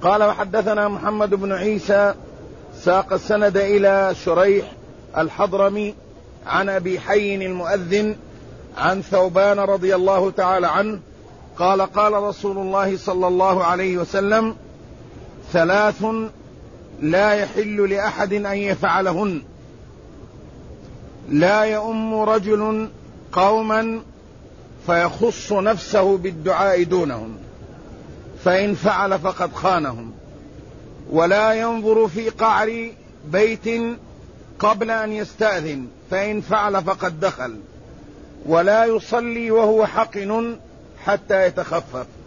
قال وحدثنا محمد بن عيسى ساق السند إلى شريح الحضرمي عن أبي حي المؤذن عن ثوبان رضي الله تعالى عنه قال قال رسول الله صلى الله عليه وسلم: 3 لا يحل لأحد أن يفعلهن: لا يؤم رجل قوما فيخص نفسه بالدعاء دونهم فإن فعل فقد خانهم، ولا ينظر في قعر بيت قبل أن يستأذن فإن فعل فقد دخل، ولا يصلي وهو حقن حتى يتخفف.